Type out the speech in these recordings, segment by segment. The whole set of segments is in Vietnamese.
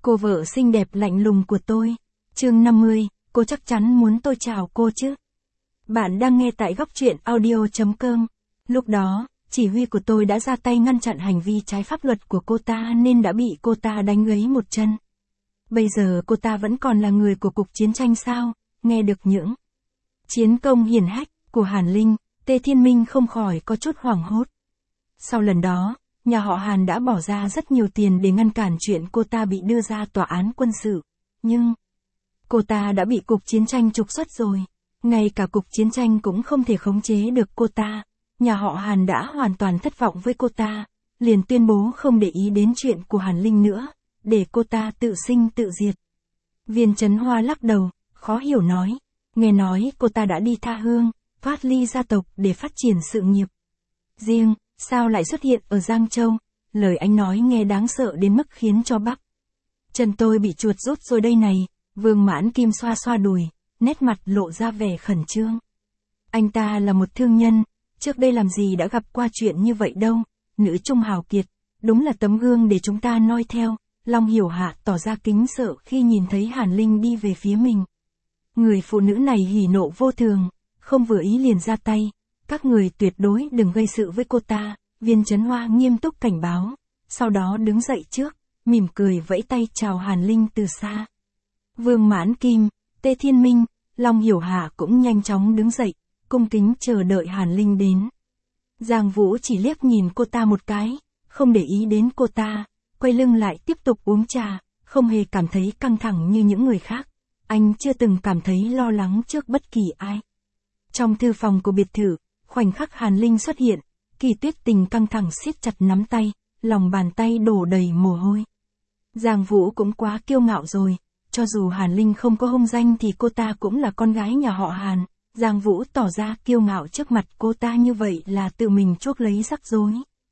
Cô vợ xinh đẹp lạnh lùng của tôi. Chương 50, cô chắc chắn muốn tôi chào cô chứ. Bạn đang nghe tại góc truyện audio.com. Lúc đó, chỉ huy của tôi đã ra tay ngăn chặn hành vi trái pháp luật của cô ta nên đã bị cô ta đánh gãy một chân. Bây giờ cô ta vẫn còn là người của cuộc chiến tranh sao? Nghe được những chiến công hiển hách của Hàn Linh, Tê Thiên Minh không khỏi có chút hoảng hốt. Sau lần đó, nhà họ Hàn đã bỏ ra rất nhiều tiền để ngăn cản chuyện cô ta bị đưa ra tòa án quân sự. Nhưng, cô ta đã bị cuộc chiến tranh trục xuất rồi. Ngay cả cuộc chiến tranh cũng không thể khống chế được cô ta. Nhà họ Hàn đã hoàn toàn thất vọng với cô ta, liền tuyên bố không để ý đến chuyện của Hàn Linh nữa, để cô ta tự sinh tự diệt. Viên Chấn Hoa lắc đầu, khó hiểu nói, nghe nói cô ta đã đi tha hương, thoát ly gia tộc để phát triển sự nghiệp riêng, sao lại xuất hiện ở Giang Châu? Lời anh nói nghe đáng sợ đến mức khiến cho bắp chân tôi bị chuột rút rồi đây này. Vương Mãn Kim xoa xoa đùi, nét mặt lộ ra vẻ khẩn trương. Anh ta là một thương nhân, trước đây làm gì đã gặp qua chuyện như vậy đâu. Nữ trung hào kiệt, đúng là tấm gương để chúng ta noi theo. Long Hiểu Hạ tỏ ra kính sợ khi nhìn thấy Hàn Linh đi về phía mình. Người phụ nữ này hỉ nộ vô thường, không vừa ý liền ra tay. Các người tuyệt đối đừng gây sự với cô ta. Viên Chấn Hoa nghiêm túc cảnh báo, sau đó đứng dậy trước, mỉm cười vẫy tay chào Hàn Linh từ xa. Vương Mãn Kim, Tê Thiên Minh, Long Hiểu Hạ cũng nhanh chóng đứng dậy, cung kính chờ đợi Hàn Linh đến. Giang Vũ chỉ liếc nhìn cô ta một cái, không để ý đến cô ta, quay lưng lại tiếp tục uống trà, không hề cảm thấy căng thẳng như những người khác. Anh chưa từng cảm thấy lo lắng trước bất kỳ ai. Trong thư phòng của biệt thự, khoảnh khắc Hàn Linh xuất hiện, Kỳ Tuyết Tình căng thẳng siết chặt nắm tay, lòng bàn tay đổ đầy mồ hôi. Giang Vũ cũng quá kiêu ngạo rồi, cho dù Hàn Linh không có hung danh thì cô ta cũng là con gái nhà họ Hàn. Giang Vũ tỏ ra kiêu ngạo trước mặt cô ta như vậy là tự mình chuốc lấy rắc rối.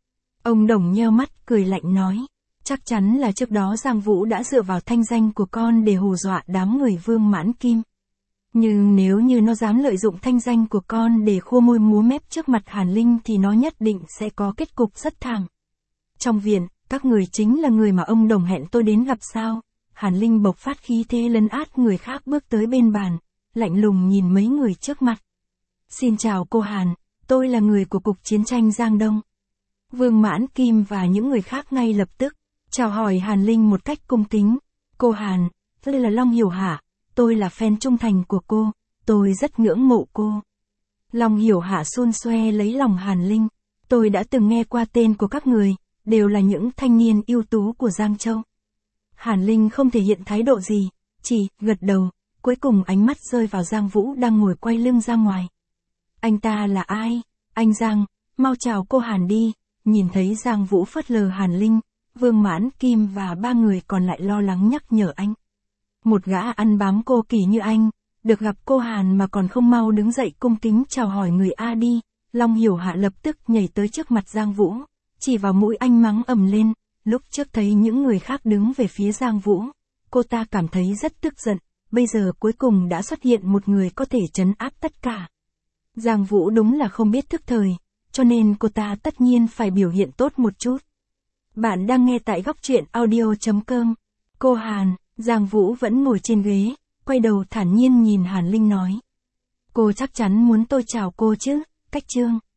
Ông Đồng nheo mắt cười lạnh nói, chắc chắn là trước đó Giang Vũ đã dựa vào thanh danh của con để hù dọa đám người Vương Mãn Kim. Nhưng nếu như nó dám lợi dụng thanh danh của con để khua môi múa mép trước mặt Hàn Linh thì nó nhất định sẽ có kết cục rất thảm. Trong viện, các người chính là người mà ông Đồng hẹn tôi đến gặp sao? Hàn Linh bộc phát khí thế lấn át người khác bước tới bên bàn, lạnh lùng nhìn mấy người trước mặt. Xin chào cô Hàn, tôi là người của Cục Chiến tranh Giang Đông. Vương Mãn Kim và những người khác ngay lập tức chào hỏi Hàn Linh một cách cung kính. Cô Hàn, tôi là Long Hiểu Hạ, tôi là fan trung thành của cô, tôi rất ngưỡng mộ cô. Long Hiểu Hạ xun xoe lấy lòng Hàn Linh, tôi đã từng nghe qua tên của các người, đều là những thanh niên ưu tú của Giang Châu. Hàn Linh không thể hiện thái độ gì, chỉ gật đầu, cuối cùng ánh mắt rơi vào Giang Vũ đang ngồi quay lưng ra ngoài. Anh ta là ai? Anh Giang, mau chào cô Hàn đi. Nhìn thấy Giang Vũ phớt lờ Hàn Linh, Vương Mãn Kim và ba người còn lại lo lắng nhắc nhở anh. Một gã ăn bám cô Kỳ như anh, được gặp cô Hàn mà còn không mau đứng dậy cung kính chào hỏi người A đi. Long Hiểu Hạ lập tức nhảy tới trước mặt Giang Vũ, chỉ vào mũi anh mắng ầm lên. Lúc trước thấy những người khác đứng về phía Giang Vũ, cô ta cảm thấy rất tức giận, bây giờ cuối cùng đã xuất hiện một người có thể trấn áp tất cả. Giang Vũ đúng là không biết thức thời, cho nên cô ta tất nhiên phải biểu hiện tốt một chút. Bạn đang nghe tại góc truyện audio.com. Cô Hàn, Giang Vũ vẫn ngồi trên ghế, quay đầu thản nhiên nhìn Hàn Linh nói. Cô chắc chắn muốn tôi chào cô chứ, Cách Chương.